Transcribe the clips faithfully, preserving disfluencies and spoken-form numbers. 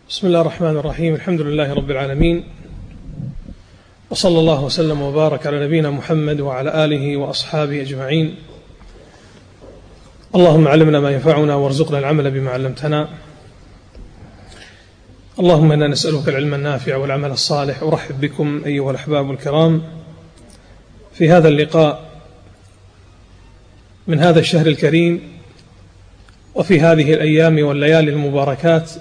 بسم الله الرحمن الرحيم. الحمد لله رب العالمين، وصلى الله وسلم وبارك على نبينا محمد وعلى آله وأصحابه أجمعين. اللهم علمنا ما ينفعنا وارزقنا العمل بما علمتنا. اللهم إنا نسألك العلم النافع والعمل الصالح. أرحب بكم أيها الأحباب الكرام في هذا اللقاء من هذا الشهر الكريم، وفي هذه الأيام والليالي المباركات،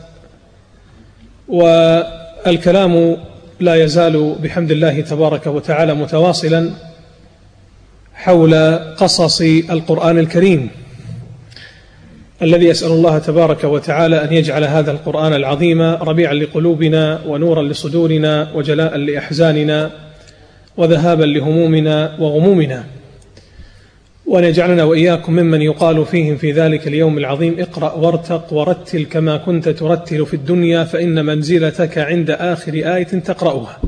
والكلام لا يزال بحمد الله تبارك وتعالى متواصلا حول قصص القرآن الكريم، الذي أسأل الله تبارك وتعالى أن يجعل هذا القرآن العظيم ربيعا لقلوبنا ونورا لصدورنا وجلاء لأحزاننا وذهابا لهمومنا وغمومنا، وأن يجعلنا وإياكم ممن يقال فيهم في ذلك اليوم العظيم: اقرأ وارتق ورتل كما كنت ترتل في الدنيا فإن منزلتك عند آخر آية تقرأها.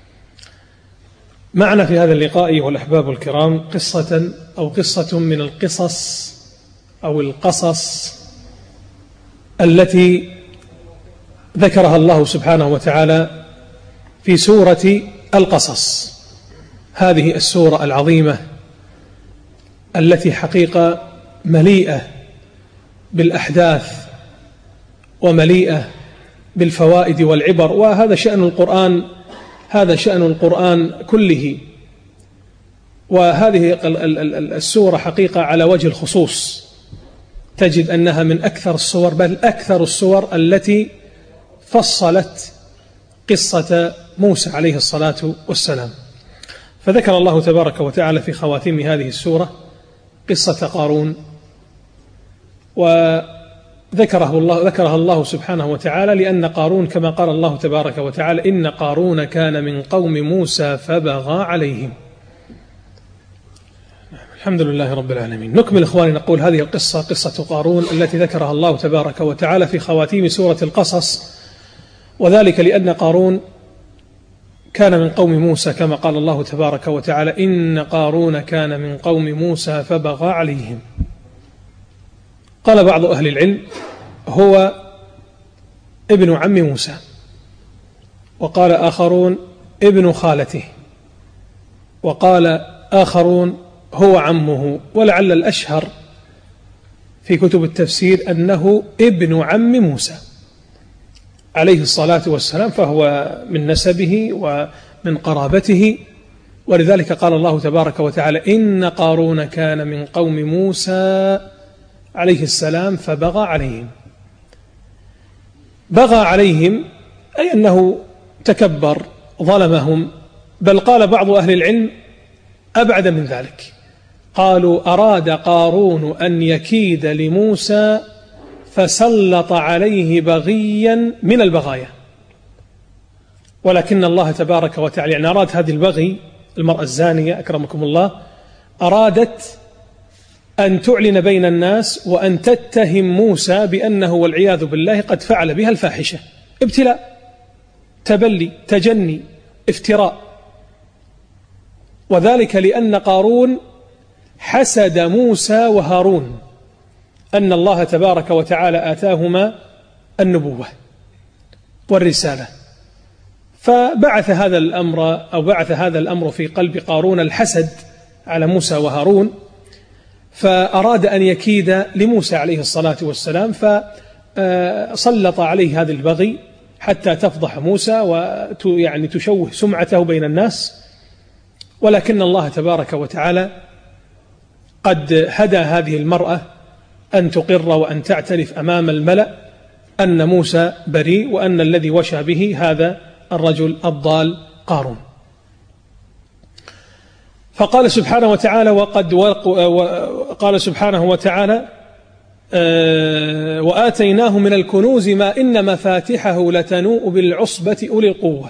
معنا في هذا اللقاء والأحباب الكرام قصة أو قصة من القصص أو القصص التي ذكرها الله سبحانه وتعالى في سورة القصص، هذه السورة العظيمة التي حقيقة مليئة بالأحداث ومليئة بالفوائد والعبر، وهذا شأن القرآن، هذا شأن القرآن كله. وهذه السورة حقيقة على وجه الخصوص تجد أنها من أكثر السور، بل أكثر السور التي فصلت قصة موسى عليه الصلاة والسلام. فذكر الله تبارك وتعالى في خواتيم هذه السورة قصة قارون، وذكره الله ذكرها الله سبحانه وتعالى لأن قارون كما قال الله تبارك وتعالى: إن قارون كان من قوم موسى فبغى عليهم. الحمد لله رب العالمين. نكمل إخواني، نقول هذه القصة قصة قارون التي ذكرها الله تبارك وتعالى في خواتيم سورة القصص، وذلك لأن قارون كان من قوم موسى كما قال الله تبارك وتعالى: إن قارون كان من قوم موسى فبغى عليهم. قال بعض أهل العلم: هو ابن عم موسى، وقال آخرون ابن خالته، وقال آخرون هو عمه، ولعل الأشهر في كتب التفسير أنه ابن عم موسى عليه الصلاة والسلام، فهو من نسبه ومن قرابته، ولذلك قال الله تبارك وتعالى: إن قارون كان من قوم موسى عليه السلام فبغى عليهم. بغى عليهم أي أنه تكبر، ظلمهم، بل قال بعض أهل العلم أبعد من ذلك، قالوا: أراد قارون أن يكيد لموسى فسلط عليه بغيا من البغايا، ولكن الله تبارك وتعالى يعني أراد هذه البغي، المرأة الزانية أكرمكم الله، أرادت أن تعلن بين الناس وأن تتهم موسى بأنه والعياذ بالله قد فعل بها الفاحشة، ابتلاء، تبلي، تجني، افتراء. وذلك لأن قارون حسد موسى وهارون أن الله تبارك وتعالى آتاهما النبوة والرسالة، فبعث هذا الأمر أو بعث هذا الأمر في قلب قارون الحسد على موسى وهارون، فأراد أن يكيد لموسى عليه الصلاة والسلام، فسلط عليه هذا البغي حتى تفضح موسى ويعني تشوه سمعته بين الناس. ولكن الله تبارك وتعالى قد هدى هذه المرأة أن تقر وأن تعترف أمام الملأ أن موسى بريء، وأن الذي وشى به هذا الرجل الضال قارون. فقال سبحانه وتعالى: وقد قال سبحانه وتعالى: وآتيناه من الكنوز ما إن مفاتحه لتنوء بالعصبة أولي القوة.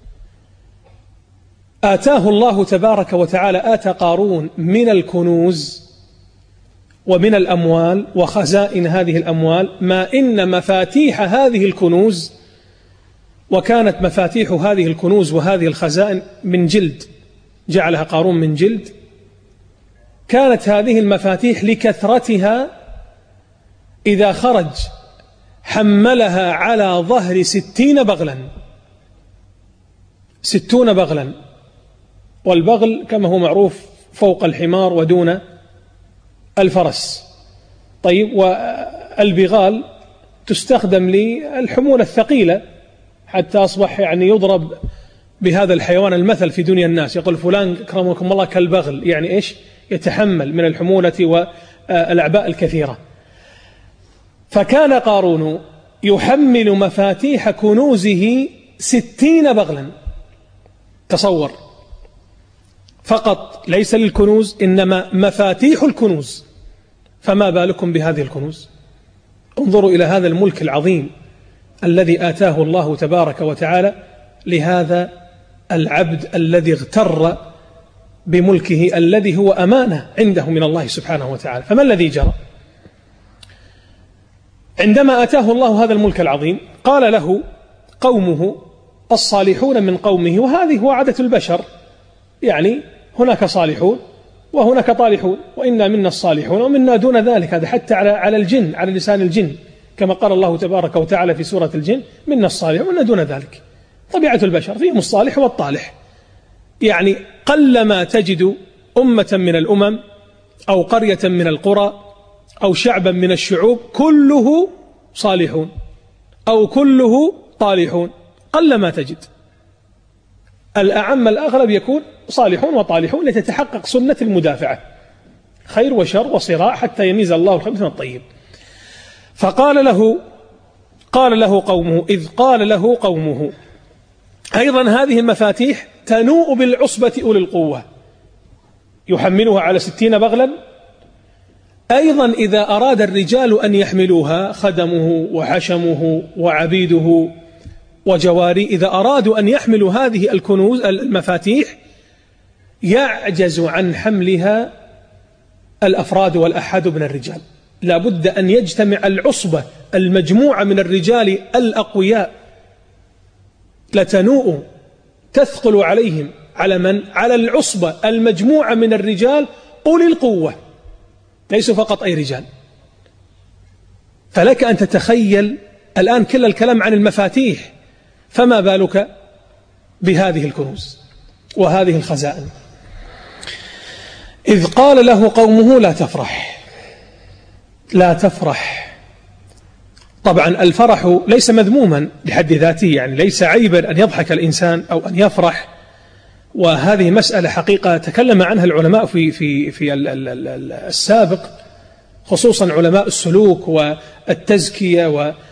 آتاه الله تبارك وتعالى، آتى قارون من الكنوز ومن الأموال وخزائن هذه الأموال ما إن مفاتيح هذه الكنوز، وكانت مفاتيح هذه الكنوز وهذه الخزائن من جلد، جعلها قارون من جلد. كانت هذه المفاتيح لكثرتها إذا خرج حملها على ظهر ستين بغلا، ستون بغلا، والبغل كما هو معروف فوق الحمار ودون الفرس. طيب، والبغال تستخدم للحمولة الثقيلة حتى أصبح يعني يضرب بهذا الحيوان المثل في دنيا الناس، يقول فلان أكرمكم الله كالبغل، يعني إيش؟ يتحمل من الحمولة والأعباء الكثيرة. فكان قارون يحمل مفاتيح كنوزه ستين بغلا، تصور، فقط ليس للكنوز إنما مفاتيح الكنوز، فما بالكم بهذه الكنوز؟ انظروا إلى هذا الملك العظيم الذي آتاه الله تبارك وتعالى لهذا العبد الذي اغتر بملكه الذي هو أمانة عنده من الله سبحانه وتعالى. فما الذي جرى؟ عندما آتاه الله هذا الملك العظيم قال له قومه الصالحون من قومه، وهذه هو عادة البشر، يعني هناك صالحون وهناك طالحون، وإنا منا الصالحون ومنا دون ذلك. هذا حتى على على الجن، على لسان الجن، كما قال الله تبارك وتعالى في سورة الجن منا الصالحون ومنا دون ذلك. طبيعة البشر فيهم الصالح والطالح، يعني قلما تجد أمة من الأمم أو قرية من القرى أو شعبا من الشعوب كله صالحون أو كله طالحون، قلما تجد. الأعم الأغلب يكون صالحون وطالحون لتتحقق سنة المدافعة، خير وشر وصراع حتى يميز الله الخبيث من الطيب. فقال له قال له قومه إذ قال له قومه. أيضا هذه المفاتيح تنوء بالعصبة أولي القوة، يحملها على ستين بغلا. أيضا إذا أراد الرجال أن يحملوها، خدمه وحشمه وعبيده وجواري، إذا أرادوا أن يحملوا هذه الكنوز المفاتيح يعجز عن حملها الأفراد والأحد من الرجال، لا بد أن يجتمع العصبة المجموعة من الرجال الأقوياء، لتنوء تثقل عليهم. على من؟ على العصبة المجموعة من الرجال أولي القوة، ليسوا فقط أي رجال. فلك أن تتخيل الآن كل الكلام عن المفاتيح، فما بالك بهذه الكنوز وهذه الخزائن. إذ قال له قومه لا تفرح، لا تفرح. طبعا الفرح ليس مذموما لحد ذاته، يعني ليس عيبا أن يضحك الإنسان أو أن يفرح، وهذه مسألة حقيقة تكلم عنها العلماء في في في السابق، خصوصا علماء السلوك والتزكية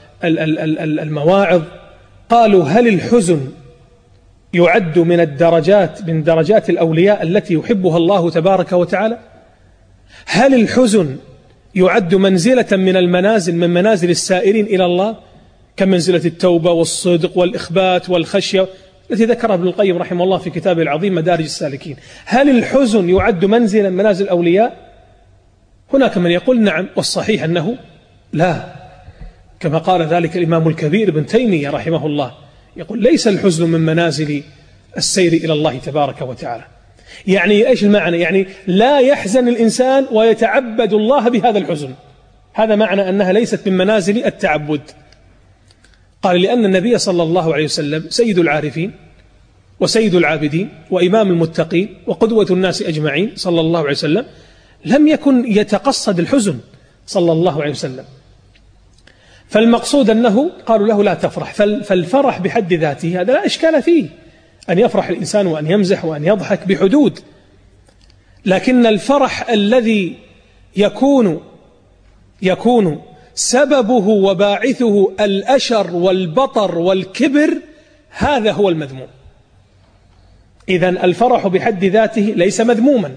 والمواعظ. قالوا هل الحزن يعد من الدرجات من درجات الأولياء التي يحبها الله تبارك وتعالى؟ هل الحزن يعد منزلة من المنازل من منازل السائرين إلى الله، كمنزلة التوبة والصدق والإخبات والخشية التي ذكرها ابن القيم رحمه الله في كتابه العظيم مدارج السالكين؟ هل الحزن يعد منزلا من منازل الأولياء؟ هناك من يقول نعم، والصحيح أنه لا، كما قال ذلك الإمام الكبير ابن تيمية رحمه الله، يقول ليس الحزن من منازل السير إلى الله تبارك وتعالى. يعني إيش المعنى؟ يعني لا يحزن الإنسان ويتعبد الله بهذا الحزن، هذا معنى أنها ليست من منازل التعبد. قال لأن النبي صلى الله عليه وسلم سيد العارفين وسيد العابدين وإمام المتقين وقدوة الناس أجمعين صلى الله عليه وسلم لم يكن يتقصد الحزن صلى الله عليه وسلم. فالمقصود أنه قالوا له لا تفرح، فالفرح بحد ذاته هذا لا إشكال فيه، أن يفرح الإنسان وأن يمزح وأن يضحك بحدود، لكن الفرح الذي يكون يكون سببه وباعثه الأشر والبطر والكبر هذا هو المذموم. إذن الفرح بحد ذاته ليس مذموما،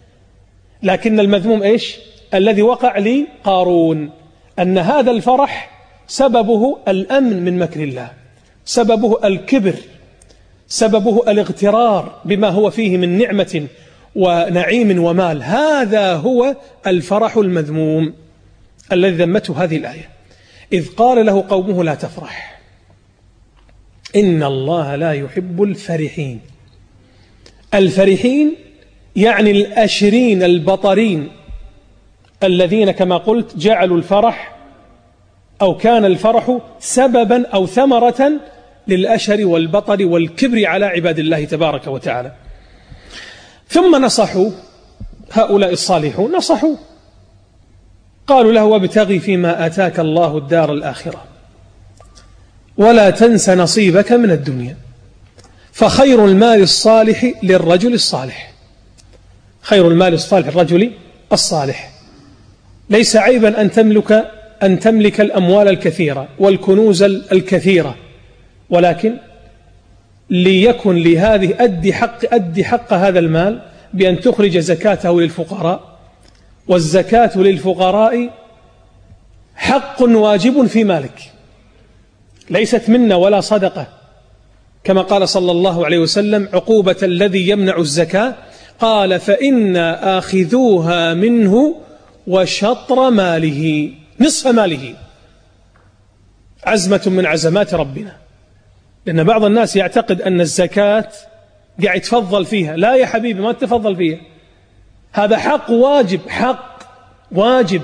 لكن المذموم إيش؟ الذي وقع لقارون، أن هذا الفرح سببه الأمن من مكر الله، سببه الكبر، سببه الاغترار بما هو فيه من نعمة ونعيم ومال. هذا هو الفرح المذموم الذي ذمته هذه الآية. إذ قال له قومه لا تفرح إن الله لا يحب الفرحين. الفرحين يعني الأشرين البطرين الذين كما قلت جعلوا الفرح أو كان الفرح سببا أو ثمرة للأشر والبطر والكبر على عباد الله تبارك وتعالى. ثم نصحوا هؤلاء الصالحون، نصحوا قالوا له: وابتغي فيما آتاك الله الدار الآخرة ولا تنس نصيبك من الدنيا فخير المال الصالح للرجل الصالح. خير المال الصالح للرجل الصالح. ليس عيبا أن تملك أن تملك الأموال الكثيرة والكنوز الكثيرة، ولكن ليكن لهذه أدي حق أدي حق هذا المال بأن تخرج زكاته للفقراء، والزكاة للفقراء حق واجب في مالك، ليست منا ولا صدقة، كما قال صلى الله عليه وسلم: عقوبة الذي يمنع الزكاة قال: فإنا آخذوها منه وشطر ماله، نصف ماله. عزمة من عزمات ربنا، لأن بعض الناس يعتقد أن الزكاة قاعد يتفضل فيها. لا يا حبيبي، ما تتفضل فيها، هذا حق واجب، حق واجب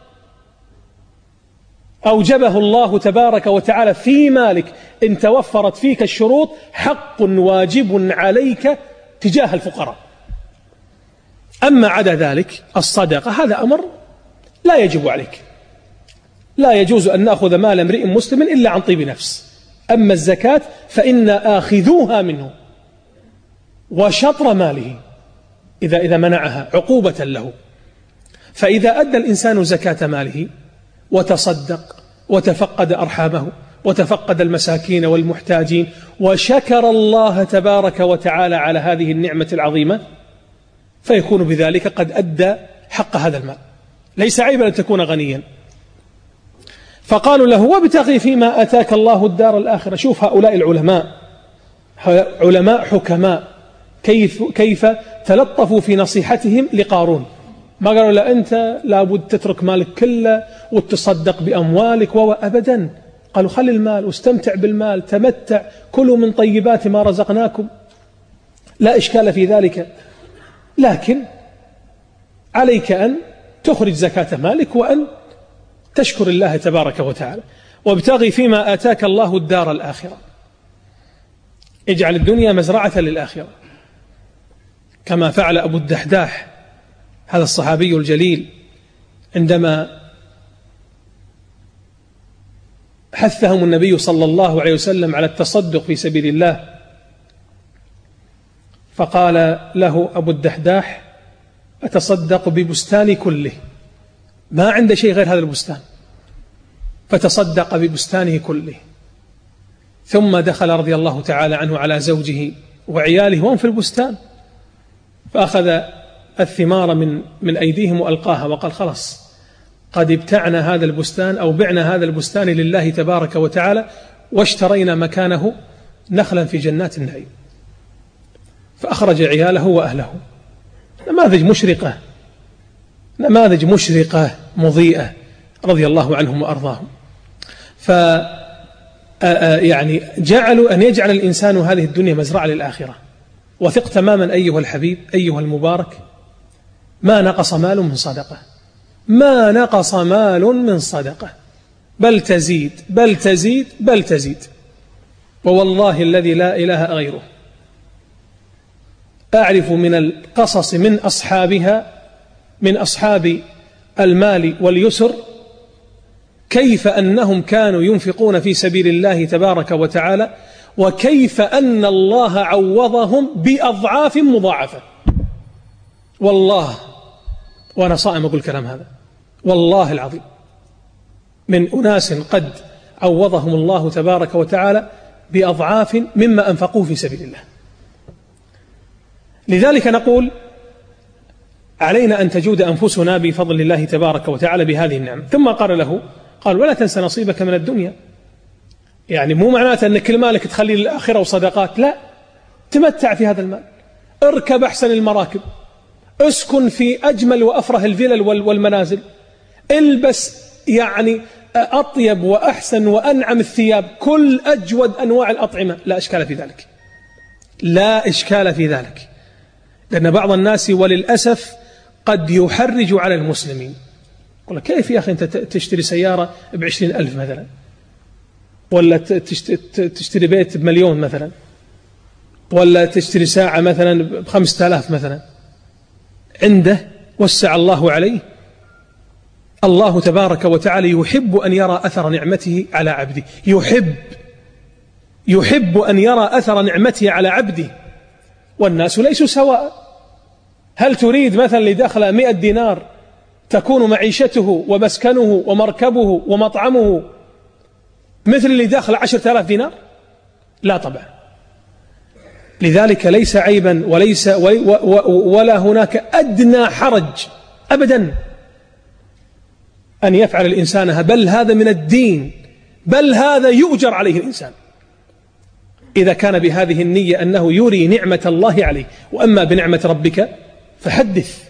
أوجبه الله تبارك وتعالى في مالك إن توفرت فيك الشروط، حق واجب عليك تجاه الفقراء. أما عدا ذلك الصدقة هذا أمر لا يجب عليك، لا يجوز أن نأخذ مال امرئ مسلم إلا عن طيب نفس. أما الزكاة فإنا آخذوها منه وشطر ماله إذا إذا منعها عقوبة له. فإذا أدى الإنسان زكاة ماله وتصدق وتفقد أرحامه وتفقد المساكين والمحتاجين وشكر الله تبارك وتعالى على هذه النعمة العظيمة، فيكون بذلك قد أدى حق هذا المال. ليس عيبا أن تكون غنيا. فقالوا له: وابتغي فيما آتاك الله الدار الآخرة. شوف هؤلاء العلماء، علماء حكماء، كيف كيف تلطفوا في نصيحتهم لقارون. ما قالوا له: أنت لابد تترك مالك كله وتصدق بأموالك وأبدا. قالوا: خل المال واستمتع بالمال، تمتع، كلوا من طيبات ما رزقناكم، لا إشكال في ذلك، لكن عليك أن تخرج زكاة مالك وأن تشكر الله تبارك وتعالى. وابتغي فيما آتاك الله الدار الآخرة، اجعل الدنيا مزرعة للآخرة، كما فعل أبو الدحداح هذا الصحابي الجليل عندما حثهم النبي صلى الله عليه وسلم على التصدق في سبيل الله. فقال له أبو الدحداح: أتصدق ببستاني كله، ما عنده شيء غير هذا البستان، فتصدق ببستانه كله. ثم دخل رضي الله تعالى عنه على زوجه وعياله وهم في البستان، فأخذ الثمار من من أيديهم وألقاها وقال: خلاص قد ابتعنا هذا البستان أو بعنا هذا البستان لله تبارك وتعالى واشترينا مكانه نخلا في جنات النعيم. فأخرج عياله وأهله. نماذج مشرقة، نماذج مشرقة مضيئة رضي الله عنهم وأرضاهم. ف يعني جعلوا أن يجعل الإنسان هذه الدنيا مزرعة للآخرة. وثق تماما أيها الحبيب أيها المبارك، ما نقص مال من صدقة، ما نقص مال من صدقة، بل تزيد بل تزيد بل تزيد. ووالله الذي لا إله غيره أعرف من القصص من أصحابها، من أصحاب المال واليسر، كيف أنهم كانوا ينفقون في سبيل الله تبارك وتعالى، وكيف أن الله عوضهم بأضعاف مضاعفة. والله وأنا صائم أقول الكلام هذا، والله العظيم من أناس قد عوضهم الله تبارك وتعالى بأضعاف مما أنفقوه في سبيل الله. لذلك نقول علينا أن تجود أنفسنا بفضل الله تبارك وتعالى بهذه النعمة. ثم قال له، قال: ولا تنسى نصيبك من الدنيا. يعني مو معناته أن كل مالك تخلي للآخرة وصدقات، لا، تمتع في هذا المال، اركب أحسن المراكب، اسكن في أجمل وأفره الفلل والمنازل، البس يعني أطيب وأحسن وأنعم الثياب، كل أجود أنواع الأطعمة، لا إشكال في ذلك، لا إشكال في ذلك. لأن بعض الناس وللأسف قد يحرج على المسلمين يقول لك كيف يا أخي أنت تشتري سيارة بعشرين ألف مثلا، ولا تشتري بيت بمليون مثلا، ولا تشتري ساعة مثلا بخمسة آلاف مثلا. عنده وسع الله عليه، الله تبارك وتعالى يحب أن يرى أثر نعمته على عبده، يحب يحب أن يرى أثر نعمته على عبده. والناس ليسوا سواء. هل تريد مثلا لدخل مئة دينار تكون معيشته ومسكنه ومركبه ومطعمه مثل اللي داخل عشرة آلاف دينار؟ لا طبعا. لذلك ليس عيبا وليس ولا هناك أدنى حرج أبدا أن يفعل الإنسان، بل هذا من الدين، بل هذا يؤجر عليه الإنسان إذا كان بهذه النية أنه يري نعمة الله عليه. وأما بنعمة ربك فحدث.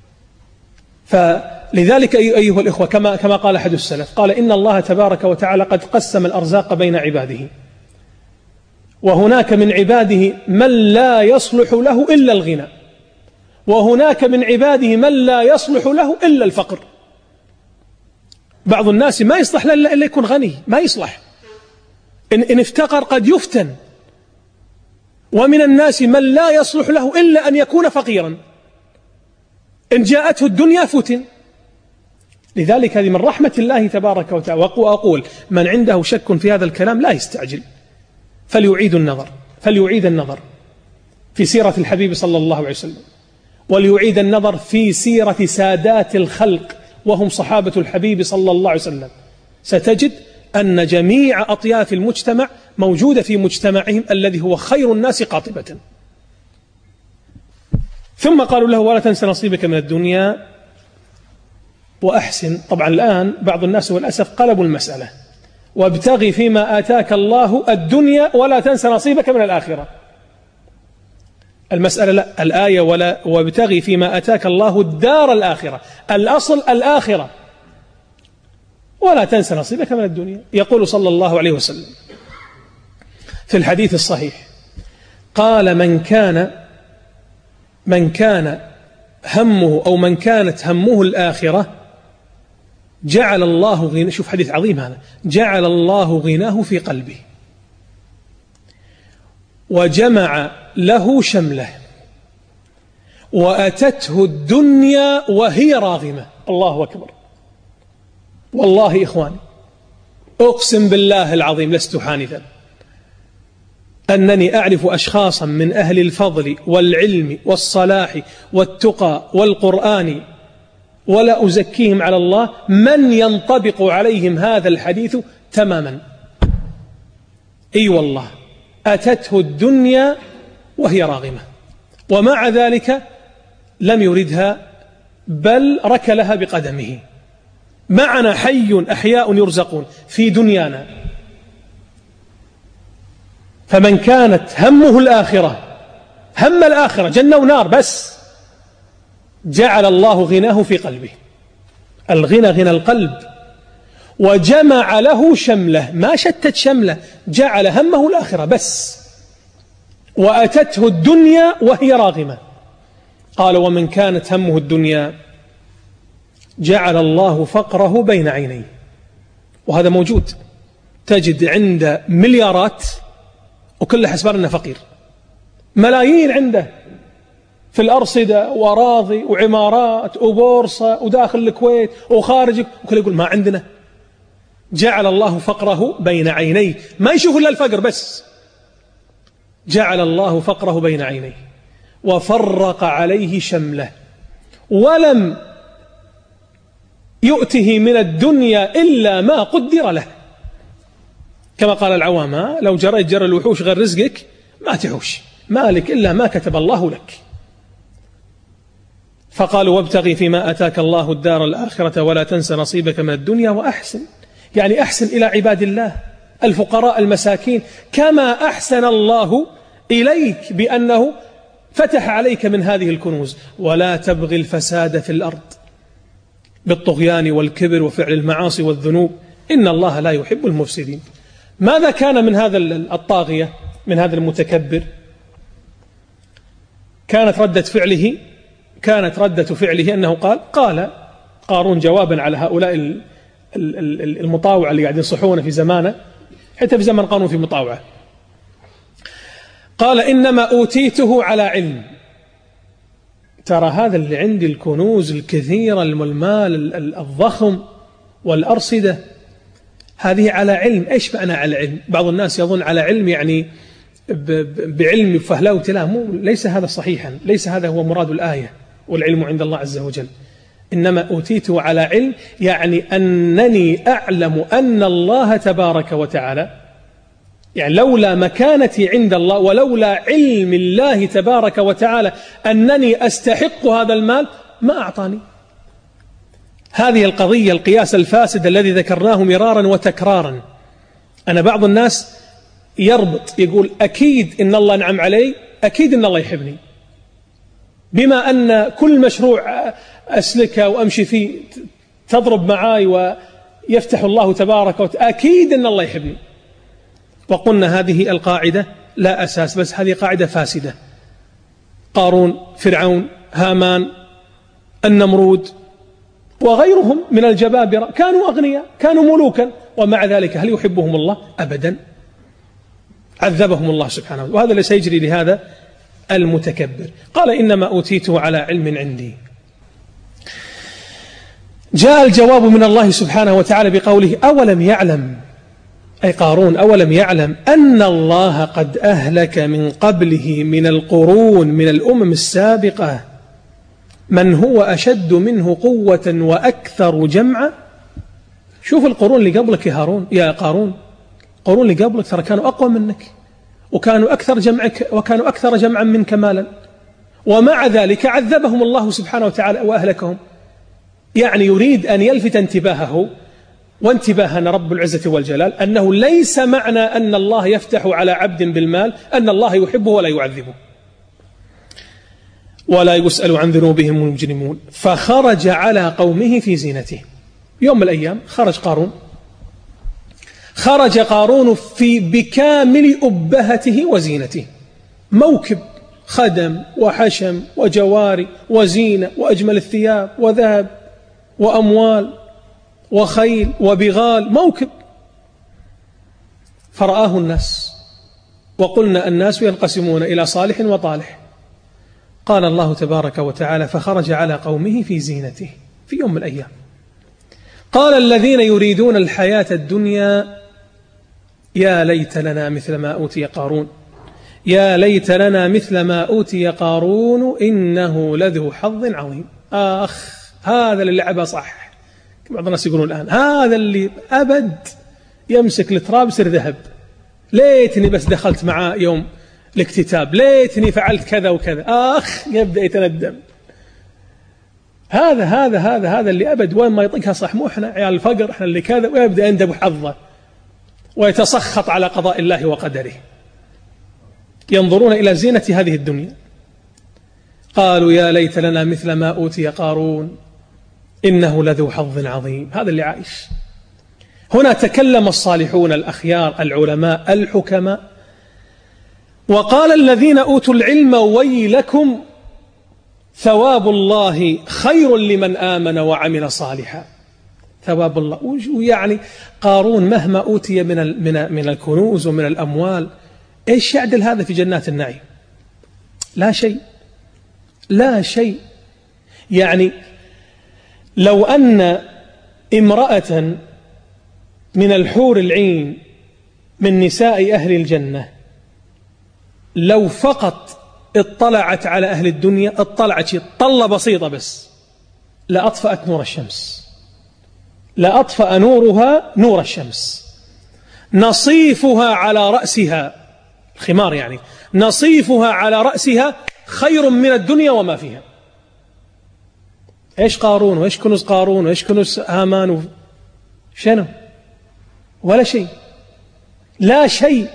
فلذلك أيها الإخوة كما كما قال أحد السلف، قال إن الله تبارك وتعالى قد قسم الأرزاق بين عباده، وهناك من عباده من لا يصلح له إلا الغنى، وهناك من عباده من لا يصلح له إلا الفقر. بعض الناس ما يصلح له إلا يكون غني، ما يصلح، إن, إن افتقر قد يفتن. ومن الناس من لا يصلح له إلا أن يكون فقيرا، إن جاءته الدنيا فتن. لذلك هذه من رحمة الله تبارك وتعالى. وأقول من عنده شك في هذا الكلام لا يستعجل، فليعيد النظر فليعيد النظر في سيرة الحبيب صلى الله عليه وسلم، وليعيد النظر في سيرة سادات الخلق وهم صحابة الحبيب صلى الله عليه وسلم. ستجد أن جميع أطياف المجتمع موجودة في مجتمعهم الذي هو خير الناس قاطبة. ثم قالوا له ولا تنس نصيبك من الدنيا وأحسن. طبعا الآن بعض الناس والأسف قلبوا المسألة، وابتغي فيما آتاك الله الدنيا ولا تنس نصيبك من الآخرة. المسألة لا، الآية ولا وابتغي فيما آتاك الله الدار الآخرة، الأصل الآخرة، ولا تنس نصيبك من الدنيا. يقول صلى الله عليه وسلم في الحديث الصحيح، قال من كان من كان همه أو من كانت همه الآخرة جعل الله غناه، شوف حديث عظيم هذا، جعل الله غناه في قلبه وجمع له شمله وأتته الدنيا وهي راغمة. الله أكبر. والله إخواني أقسم بالله العظيم لست حانثا أنني أعرف أشخاصا من أهل الفضل والعلم والصلاح والتقى والقرآن، ولا أزكيهم على الله، من ينطبق عليهم هذا الحديث تماما. أي والله أتته الدنيا وهي راغمة، ومع ذلك لم يردها بل ركلها بقدمه. معنا حي أحياء يرزقون في دنيانا. فمن كانت همه الآخرة، هم الآخرة جنة ونار بس، جعل الله غناه في قلبه. الغنى غنى القلب. وجمع له شمله، ما شتت شمله، جعل همه الآخرة بس. وأتته الدنيا وهي راغمة. قال ومن كانت همه الدنيا جعل الله فقره بين عينيه. وهذا موجود، تجد عند مليارات وكل حسبان أنه فقير، ملايين عنده في الأرصدة وأراضي وعمارات وبورصة وداخل الكويت وخارج، وكل يقول ما عندنا. جعل الله فقره بين عينيه، ما يشوف إلا الفقر بس. جعل الله فقره بين عينيه وفرق عليه شمله، ولم يؤته من الدنيا إلا ما قدر له. كما قال العوام، لو جريت جرى الوحوش غير رزقك ما تحوش، مالك إلا ما كتب الله لك. فقالوا وابتغي فيما أتاك الله الدار الآخرة ولا تنس نصيبك من الدنيا وأحسن، يعني أحسن إلى عباد الله الفقراء المساكين كما أحسن الله إليك بأنه فتح عليك من هذه الكنوز. ولا تبغي الفساد في الأرض بالطغيان والكبر وفعل المعاصي والذنوب، إن الله لا يحب المفسدين. ماذا كان من هذا الطاغية، من هذا المتكبر؟ كانت ردة فعله كانت ردة فعله أنه قال قال قارون جوابا على هؤلاء المطاوعة اللي قاعدين يصحون في زمانه، حتى في زمن قارون في مطاوعة. قال إنما أوتيته على علم. ترى هذا اللي عندي الكنوز الكثيرة، المال الضخم والأرصدة، هذه على علم. إيش معنى على علم؟ بعض الناس يظن على علم يعني بعلم فهلاوة. لا، مو ليس هذا صحيحا، ليس هذا هو مراد الآية. والعلم عند الله عز وجل. إنما أوتيته على علم يعني أنني أعلم أن الله تبارك وتعالى، يعني لولا مكانتي عند الله ولولا علم الله تبارك وتعالى أنني أستحق هذا المال ما أعطاني. هذه القضية، القياس الفاسد الذي ذكرناه مرارا وتكرارا. أنا بعض الناس يربط يقول أكيد إن الله نعم علي، أكيد إن الله يحبني، بما أن كل مشروع أسلكه وأمشي فيه تضرب معاي ويفتح الله تبارك وتعالى، أكيد إن الله يحبني. وقلنا هذه القاعدة لا أساس، بس هذه قاعدة فاسدة. قارون، فرعون، هامان، النمرود وغيرهم من الجبابرة كانوا أغنياء، كانوا ملوكا، ومع ذلك هل يحبهم الله؟ أبدا، عذبهم الله سبحانه وتعالى. وهذا اللي سيجري لهذا المتكبر. قال إنما أوتيته على علم عندي. جاء الجواب من الله سبحانه وتعالى بقوله أولم يعلم، أي قارون أولم يعلم أن الله قد أهلك من قبله من القرون من الأمم السابقة من هو أشد منه قوة وأكثر جمعا. شوف القرون اللي قبلك يا هارون يا قارون، القرون اللي قبلك ترى كانوا أقوى منك، وكانوا أكثر جمعك وكانوا أكثر جمعا منك مالا، ومع ذلك عذبهم الله سبحانه وتعالى وأهلكهم. يعني يريد أن يلفت انتباهه وانتباهنا رب العزة والجلال أنه ليس معنى أن الله يفتح على عبد بالمال أن الله يحبه ولا يعذبه، ولا يسأل عن ذنوبهم المجرمون. فخرج على قومه في زينته. يوم من الأيام خرج قارون، خرج قارون في بكامل أبهته وزينته، موكب خدم وحشم وجواري وزينة وأجمل الثياب وذهب وأموال وخيل وبغال، موكب. فرآه الناس، وقلنا الناس ينقسمون إلى صالح وطالح. قال الله تبارك وتعالى فخرج على قومه في زينته في يوم من الأيام. قال الذين يريدون الحياة الدنيا يا ليت لنا مثل ما أوتي قارون، يا ليت لنا مثل ما أوتي قارون إنه لذو حظ عظيم. آخ، هذا اللي لعبه صح. بعض الناس يقولون الآن هذا اللي أبد يمسك التراب يصير ذهب، ليتني بس دخلت معاه يوم الاكتتاب، ليتني فعلت كذا وكذا. آخ، يبدأ يتندم. هذا هذا هذا هذا اللي أبد وين ما يطقها صح، مو إحنا عيال الفقر، إحنا اللي كذا، ويبدأ يندب حظه ويتسخط على قضاء الله وقدره. ينظرون إلى زينة هذه الدنيا. قالوا يا ليت لنا مثل ما أوتي قارون إنه لذو حظ عظيم. هذا اللي عايش. هنا تكلم الصالحون الأخيار العلماء الحكماء، وقال الذين أوتوا العلم ويلكم ثواب الله خير لمن آمن وعمل صالحا. ثواب الله، ويعني قارون مهما أوتي من من من الكنوز ومن الأموال، إيش يعدل هذا في جنات النعيم؟ لا شيء، لا شيء. يعني لو أن امرأة من الحور العين من نساء أهل الجنة لو فقط اطلعت على أهل الدنيا، اطلعت طلة بسيطة بس، لأطفأت نور الشمس، لأطفأ نورها نور الشمس. نصيفها على رأسها، الخمار يعني، نصيفها على رأسها خير من الدنيا وما فيها. إيش قارون وإيش كنوز قارون وإيش كنوز هامان شنو؟ ولا شيء، لا شيء.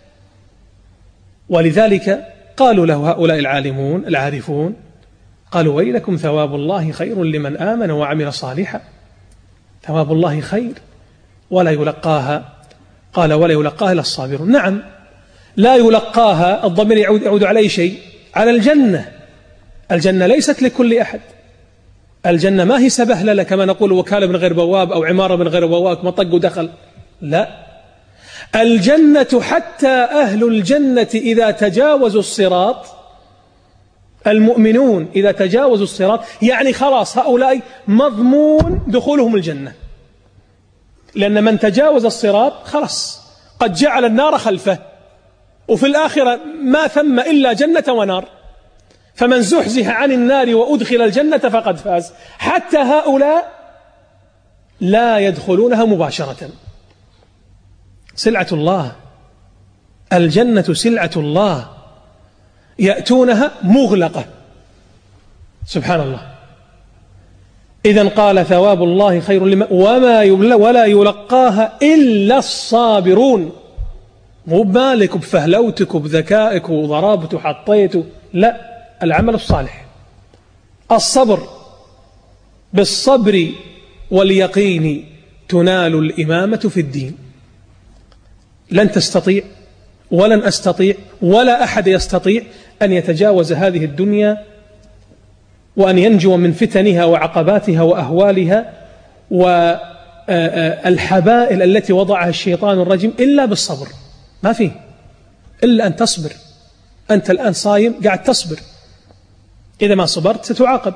ولذلك قالوا له هؤلاء العالمون العارفون، قالوا ويلكم ثواب الله خير لمن آمن وعمل صالحا. ثواب الله خير ولا يلقاها، قال ولا يلقاها إلا الصابرون. نعم، لا يلقاها، الضمير يعود, يعود على أي شيء؟ على الجنة. الجنة ليست لكل أحد، الجنة ما هي سبهللة كما نقول وكالة من غير بواب أو عمارة من غير بواب مطق ودخل، لا، الجنة حتى أهل الجنة إذا تجاوزوا الصراط، المؤمنون إذا تجاوزوا الصراط يعني خلاص هؤلاء مضمون دخولهم الجنة، لأن من تجاوز الصراط خلاص قد جعل النار خلفه، وفي الآخرة ما ثم إلا جنة ونار، فمن زحزح عن النار وأدخل الجنة فقد فاز. حتى هؤلاء لا يدخلونها مباشرة. سلعة الله، الجنة سلعة الله، يأتونها مغلقة، سبحان الله. إذن قال ثواب الله خير لما وما ولا يلقاها إلا الصابرون. مو بمالك وبفهلوتك وبذكائك وضرابت وحطيت، لا، العمل الصالح، الصبر، بالصبر واليقين تنال الإمامة في الدين. لن تستطيع ولن أستطيع ولا أحد يستطيع أن يتجاوز هذه الدنيا وأن ينجو من فتنها وعقباتها وأهوالها والحبائل التي وضعها الشيطان الرجيم إلا بالصبر. ما فيه إلا أن تصبر. أنت الآن صايم قاعد تصبر، إذا ما صبرت ستعاقب.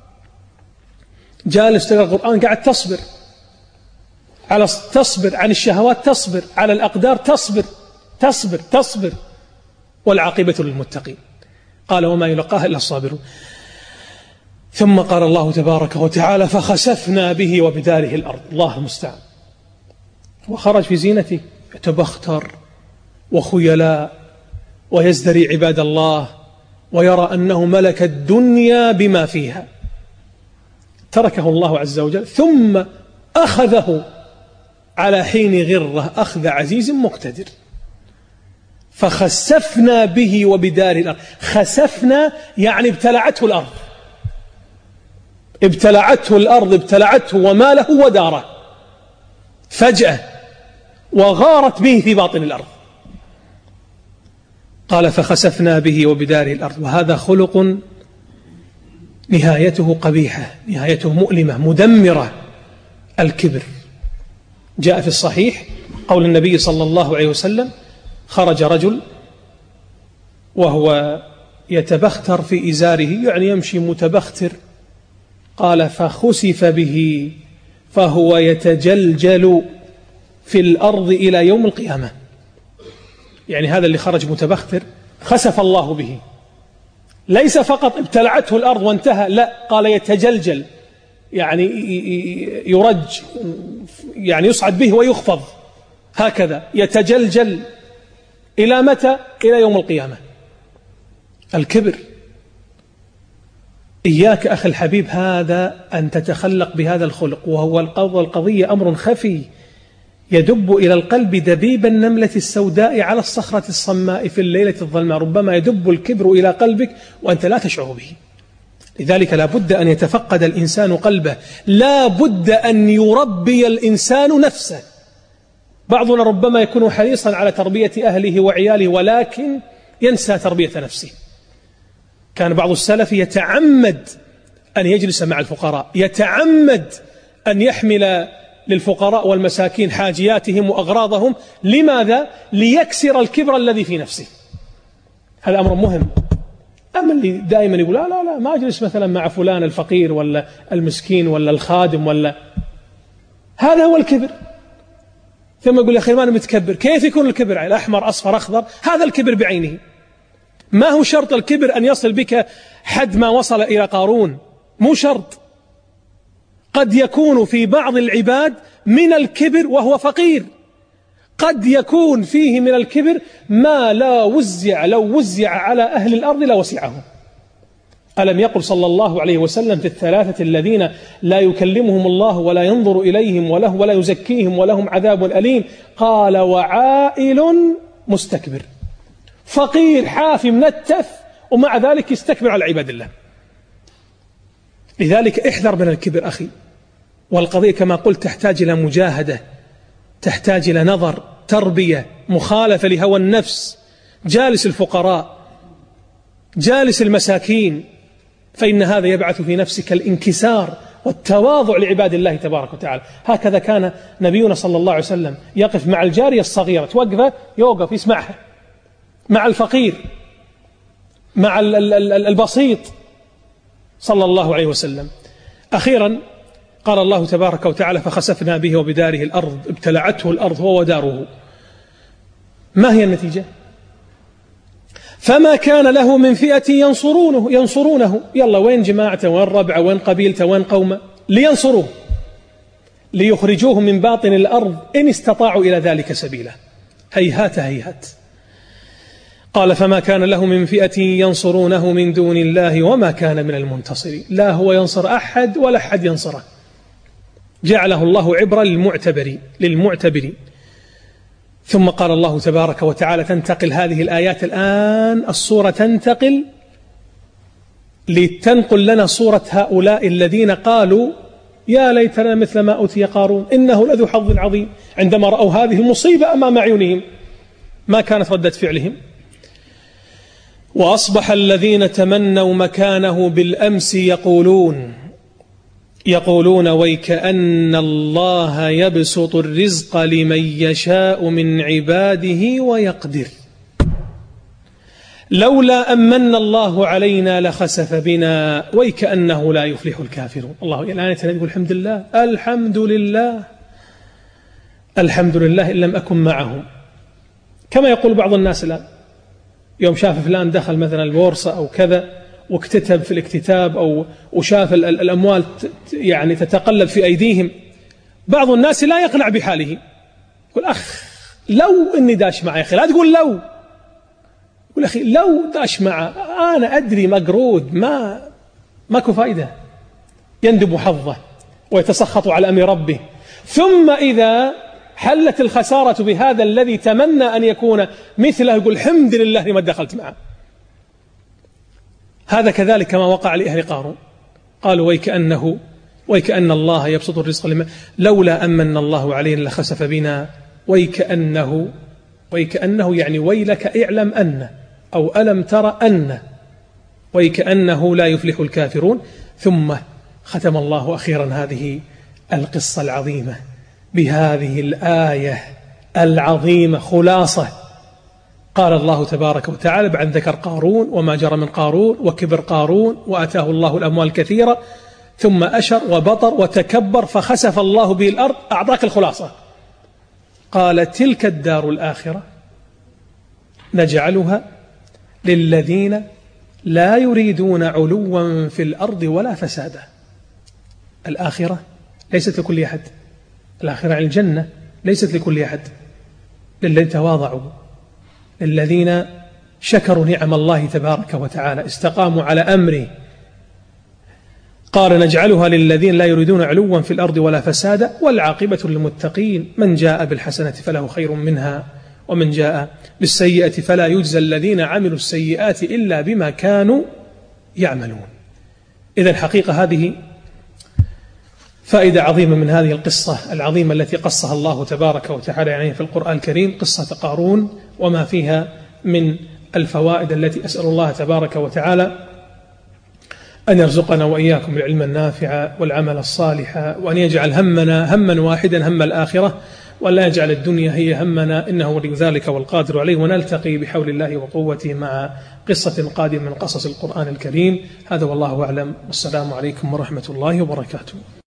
جالس تقرأ القرآن قاعد تصبر على تصبر عن الشهوات، تصبر على الأقدار، تصبر تصبر تصبر والعاقبة للمتقين. قال وما يلقاها إلا الصابرون. ثم قال الله تبارك وتعالى فخسفنا به وبداره الأرض. الله المستعان. وخرج في زينته يتبختر وخيلاء ويزدري عباد الله ويرى أنه ملك الدنيا بما فيها. تركه الله عز وجل ثم أخذه على حين غرة أخذ عزيز مقتدر. فخسفنا به وبدار الأرض. خسفنا يعني ابتلعته الأرض، ابتلعته الأرض، ابتلعته وماله وداره فجأة، وغارت به في باطن الأرض. قال فخسفنا به وبداره الأرض. وهذا خلق نهايته قبيحة، نهايته مؤلمة مدمرة، الكبر. جاء في الصحيح قول النبي صلى الله عليه وسلم خرج رجل وهو يتبختر في إزاره، يعني يمشي متبختر، قال فخسف به فهو يتجلجل في الأرض إلى يوم القيامة. يعني هذا اللي خرج متبختر خسف الله به، ليس فقط ابتلعته الأرض وانتهى، لا، قال يتجلجل، يعني يرج، يعني يصعد به ويخفض، هكذا يتجلجل إلى متى؟ إلى يوم القيامة. الكبر. إياك أخي الحبيب هذا أن تتخلق بهذا الخلق، وهو القضية أمر خفي يدب إلى القلب دبيب النملة السوداء على الصخرة الصماء في الليلة الظلماء. ربما يدب الكبر إلى قلبك وأنت لا تشعر به. لذلك لا بد أن يتفقد الإنسان قلبه، لا بد أن يربي الإنسان نفسه. بعضنا ربما يكون حريصا على تربية أهله وعياله ولكن ينسى تربية نفسه. كان بعض السلف يتعمد أن يجلس مع الفقراء، يتعمد أن يحمل للفقراء والمساكين حاجياتهم وأغراضهم. لماذا؟ ليكسر الكبر الذي في نفسه. هذا أمر مهم. أما اللي دائما يقول لا لا لا ما أجلس مثلا مع فلان الفقير ولا المسكين ولا الخادم ولا، هذا هو الكبر. ثم يقول يا أخي ما أنا متكبر. كيف يكون الكبر؟ يعني أحمر أصفر أخضر، هذا الكبر بعينه. ما هو شرط الكبر أن يصل بك حد ما وصل إلى قارون، مو شرط. قد يكون في بعض العباد من الكبر وهو فقير، قد يكون فيه من الكبر ما لا وزع لو وزع على أهل الأرض لوسعهم. ألم يقل صلى الله عليه وسلم في الثلاثة الذين لا يكلمهم الله ولا ينظر إليهم وله ولا يزكيهم ولهم عذاب أليم؟ قال وعائل مستكبر. فقير حافي منتف ومع ذلك يستكبر على عباد الله. لذلك احذر من الكبر أخي. والقضية كما قلت تحتاج إلى مجاهدة، تحتاج إلى نظر، تربية، مخالفة لهوى النفس. جالس الفقراء، جالس المساكين، فإن هذا يبعث في نفسك الانكسار والتواضع لعباد الله تبارك وتعالى. هكذا كان نبينا صلى الله عليه وسلم يقف مع الجارية الصغيرة، توقفه يوقف يسمعها، مع الفقير، مع البسيط صلى الله عليه وسلم. أخيرا قال الله تبارك وتعالى: فخسفنا به وبداره الأرض، ابتلعته الأرض هو وداره. ما هي النتيجة؟ فما كان له من فئة ينصرونه ينصرونه يلا وين جماعته، وين ربعه، وين قبيلته، وين قومه لينصروه ليخرجوه من باطن الأرض إن استطاعوا إلى ذلك سبيلا. هيهات هيهات. قال: فما كان له من فئة ينصرونه من دون الله وما كان من المنتصرين. لا هو ينصر أحد ولا أحد ينصره. جعله الله عبرة للمعتبرين للمعتبرين. ثم قال الله تبارك وتعالى: تنتقل هذه الآيات الآن، الصورة تنتقل لتنقل لنا صورة هؤلاء الذين قالوا: يا ليتنا مثل ما أوتي قارون إنه لذو حظ عظيم. عندما رأوا هذه المصيبة أمام أعينهم ما كانت ردة فعلهم؟ وأصبح الذين تمنوا مكانه بالأمس يقولون يقولون ويكأن الله يبسط الرزق لمن يشاء من عباده ويقدر لولا أمن الله علينا لخسف بنا ويكأنه لا يفلح الكافرون. الله الآن يقول: الحمد لله الحمد لله الحمد لله إن لم أكن معهم. كما يقول بعض الناس الآن، يوم شاف فلان دخل مثلا البورصة أو كذا واكتتب في الاكتتاب أو وشاف الأموال يعني تتقلب في أيديهم، بعض الناس لا يقنع بحاله، يقول: أخ لو إني داش معه، يا أخي لا تقول لو، يقول: أخي لو داش معه أنا أدري مقرود، ما ماكو فائدة. يندب حظه ويتسخط على أمر ربه، ثم إذا حلت الخسارة بهذا الذي تمنى أن يكون مثله يقول: الحمد لله لما دخلت معه. هذا كذلك كما وقع لأهل قارون، قالوا: ويكأنه ويكأن الله يبسط الرزق لمن لولا أمن الله علينا لخسف بنا ويكأنه ويكأنه يعني ويلك اعلم أن أو ألم تر أن ويكأنه لا يفلح الكافرون. ثم ختم الله أخيرا هذه القصة العظيمة بهذه الآية العظيمة خلاصة. قال الله تبارك وتعالى بعد ذكر قارون وما جرى من قارون وكبر قارون وأتاه الله الأموال الكثيرة، ثم أشر وبطر وتكبر فخسف الله به الأرض. أعطاك الخلاصة، قال: تلك الدار الآخرة نجعلها للذين لا يريدون علوا في الأرض ولا فسادا. الآخرة ليست لكل أحد، الآخرة عن الجنة ليست لكل أحد، للذين تواضعوا، الذين شكروا نعم الله تبارك وتعالى، استقاموا على أمره. قال: نجعلها للذين لا يريدون علوا في الأرض ولا فسادا والعاقبة للمتقين من جاء بالحسنة فله خير منها ومن جاء بالسيئة فلا يجزى الذين عملوا السيئات إلا بما كانوا يعملون. إذن حقيقة هذه فائدة عظيمة من هذه القصة العظيمة التي قصها الله تبارك وتعالى يعني في القرآن الكريم، قصة قارون وما فيها من الفوائد التي أسأل الله تبارك وتعالى أن يرزقنا وإياكم العلم النافع والعمل الصالح، وأن يجعل همنا هما واحدا هم الآخرة، وأن لا يجعل الدنيا هي همنا، إنه ولي ذلك والقادر عليه. ونلتقي بحول الله وقوته مع قصة قادمة من قصص القرآن الكريم. هذا والله أعلم، والسلام عليكم ورحمة الله وبركاته.